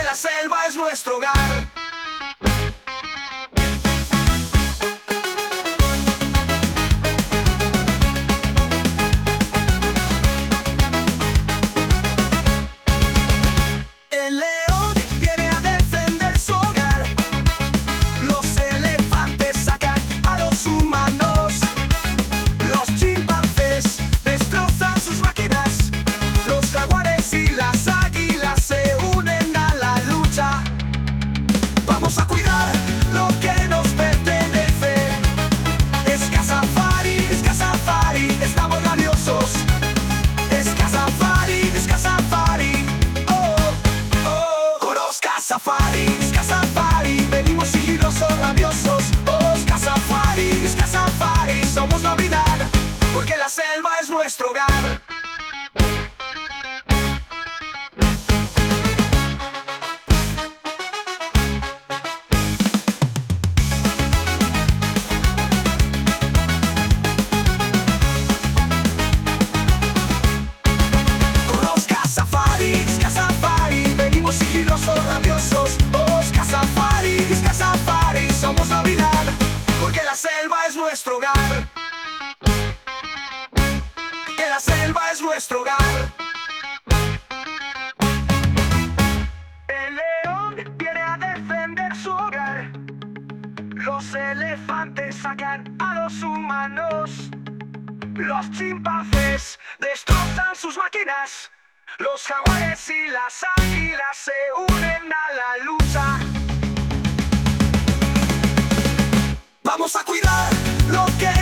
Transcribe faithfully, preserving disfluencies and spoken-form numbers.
la selva es nuestro hogar. El león viene a defender su hogar. Los elefantes sacan a los humanos. Los chimpancés destrozan sus máquinas. Los jaguares y las águilas se unen a la lucha. Vamos a cuidar lo que nos pertenece. Es Cazafari, es Cazafari, estamos rabiosos. Es Cazafari, es Cazafari. Cazafaris, Cazafari, venimos sigilosos, rabiosos. Oh, Cazafaris, Cazafari, somos novedad, porque la selva es nuestro hogar. Los Cazafaris, Cazafari, venimos sigilosos, rabiosos. Oh, Cazafaris, Cazafari, somos Navidad, porque la selva es nuestro hogar. Que la selva es nuestro hogar. El león viene a defender su hogar. Los elefantes sacan a los humanos. Los chimpancés destrozan sus máquinas. Los jaguares y las águilas se unen a la lucha. Vamos a cuidar lo que